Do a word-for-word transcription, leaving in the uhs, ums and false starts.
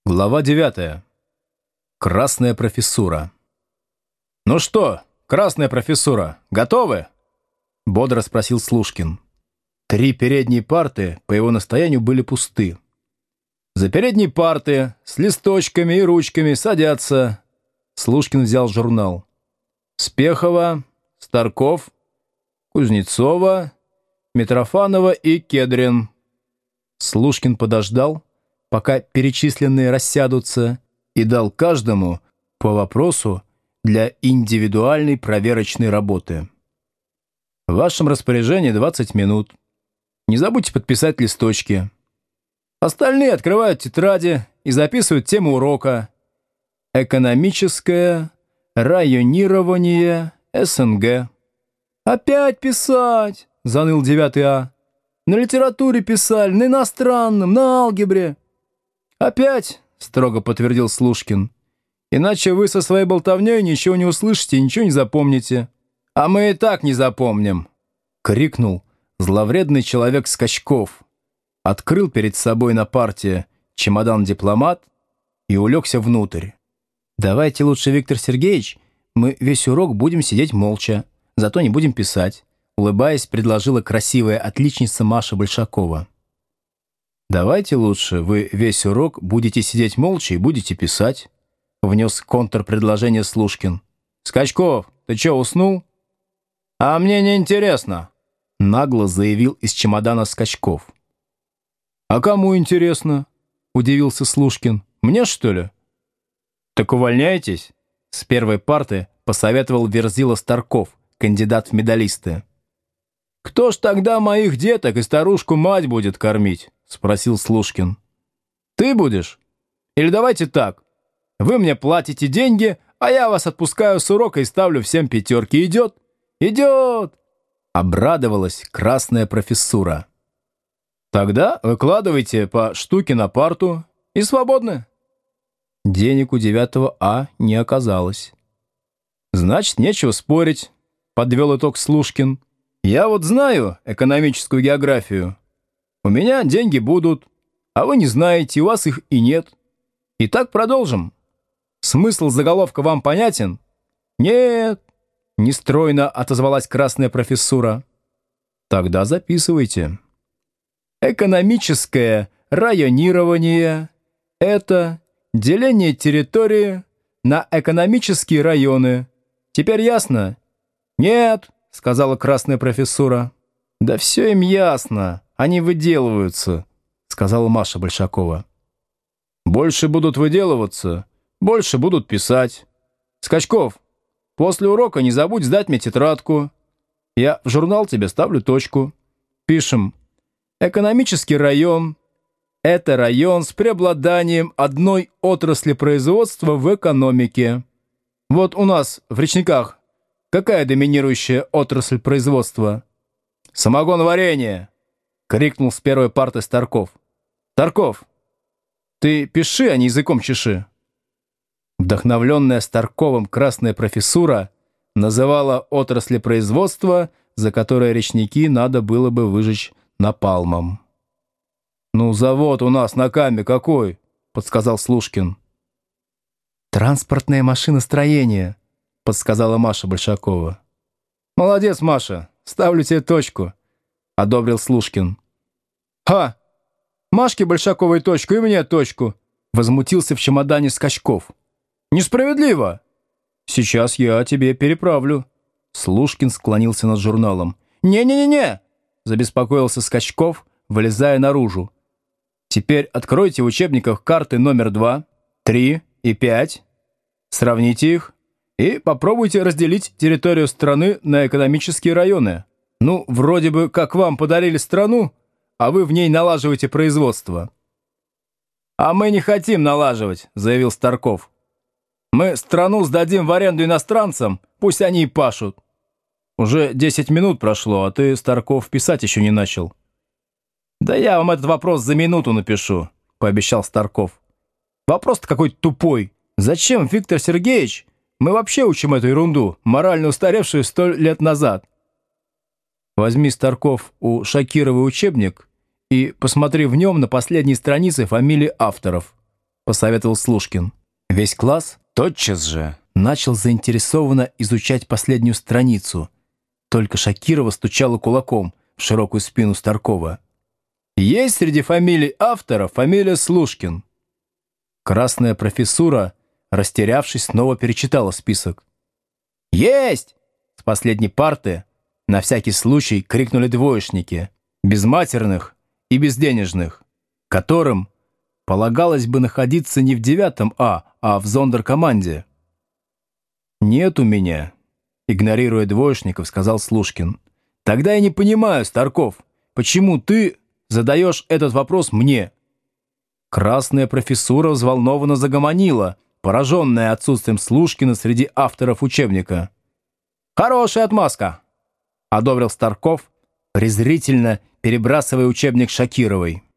Глава девятая. Красная профессура. «Ну что, красная профессура, готовы?» — бодро спросил Слушкин. Три передние парты по его настоянию были пусты. За передние парты с листочками и ручками садятся. Слушкин взял журнал. Спехова, Старков, Кузнецова, Митрофанова и Кедрин. Слушкин подождал, пока перечисленные рассядутся, и дал каждому по вопросу для индивидуальной проверочной работы. В вашем распоряжении двадцать минут. Не забудьте подписать листочки. Остальные открывают тетради и записывают тему урока. Экономическое районирование СНГ. «Опять писать!» — заныл девятый А. «На литературе писали, на иностранном, на алгебре». «Опять?» — строго подтвердил Слушкин. «Иначе вы со своей болтовней ничего не услышите и ничего не запомните». «А мы и так не запомним!» — крикнул зловредный человек Скачков. Открыл перед собой на парте чемодан-дипломат и улегся внутрь. «Давайте лучше, Виктор Сергеевич, мы весь урок будем сидеть молча, зато не будем писать», — улыбаясь, предложила красивая отличница Маша Большакова. «Давайте лучше вы весь урок будете сидеть молча и будете писать», — внес контрпредложение Слушкин. «Скачков, ты чё, уснул?» «А мне не интересно», — нагло заявил из чемодана Скачков. «А кому интересно?» — удивился Слушкин. «Мне, что ли?» «Так увольняйтесь», — с первой парты посоветовал Верзила Старков, кандидат в медалисты. «Кто ж тогда моих деток и старушку-мать будет кормить?» — спросил Слушкин. «Ты будешь? Или давайте так. Вы мне платите деньги, а я вас отпускаю с урока и ставлю всем пятерки. Идет? Идет!» Обрадовалась красная профессура. «Тогда выкладывайте по штуке на парту и свободны». Денег у девятого А не оказалось. «Значит, нечего спорить», — подвел итог Слушкин. «Я вот знаю экономическую географию. У меня деньги будут, а вы не знаете, у вас их и нет. Итак, продолжим. Смысл заголовка вам понятен?» «Нет», — нестройно отозвалась красная профессура. «Тогда записывайте. Экономическое районирование — это деление территории на экономические районы. Теперь ясно?» «Нет», — сказала красная профессура. «Да все им ясно. Они выделываются», — сказала Маша Большакова. «Больше будут выделываться, больше будут писать. Скачков, после урока не забудь сдать мне тетрадку. Я в журнал тебе ставлю точку. Пишем: экономический район — это район с преобладанием одной отрасли производства в экономике. Вот у нас в Речниках какая доминирующая отрасль производства?» «Самогон-варенье!» — крикнул с первой парты Старков. «Старков, ты пиши, а не языком чеши». Вдохновленная Старковым красная профессура называла отрасли производства, за которые речники надо было бы выжечь напалмом. «Ну, завод у нас на Каме какой?» — подсказал Слушкин. «Транспортное машиностроение», — подсказала Маша Большакова. «Молодец, Маша, ставлю тебе точку», — одобрил Слушкин. «Ха! Машке Большаковой точку и мне точку!» — возмутился в чемодане Скачков. «Несправедливо!» «Сейчас я тебе переправлю». Слушкин склонился над журналом. «Не-не-не-не!» — забеспокоился Скачков, вылезая наружу. «Теперь откройте в учебниках карты номер два, три и пять, сравните их и попробуйте разделить территорию страны на экономические районы. Ну, вроде бы как вам подарили страну, а вы в ней налаживаете производство». «А мы не хотим налаживать», — заявил Старков. «Мы страну сдадим в аренду иностранцам, пусть они и пашут». «Уже десять минут прошло, а ты, Старков, писать еще не начал». «Да я вам этот вопрос за минуту напишу», — пообещал Старков. «Вопрос-то какой-то тупой. Зачем, Виктор Сергеевич, мы вообще учим эту ерунду, морально устаревшую сто лет назад?» «Возьми, Старков, у Шакировой учебник и посмотри в нем на последней странице фамилии авторов. посоветовал Слушкин. Весь класс тотчас же начал заинтересованно изучать последнюю страницу. Только Шакирова стучала кулаком в широкую спину Старкова. «Есть среди фамилий автора фамилия Слушкин». Красная профессура, растерявшись, снова перечитала список. «Есть!» С последней парты на всякий случай крикнули двоечники, безматерных и безденежных, которым полагалось бы находиться не в девятом А, а в зондеркоманде. «Нет у меня», — игнорируя двоечников, сказал Слушкин. «Тогда я не понимаю, Старков, почему ты задаешь этот вопрос мне?» Красная профессура взволнованно загомонила, пораженная отсутствием Слушкина среди авторов учебника. «Хорошая отмазка», — одобрил Старков, презрительно перебрасывая учебник Шакировой.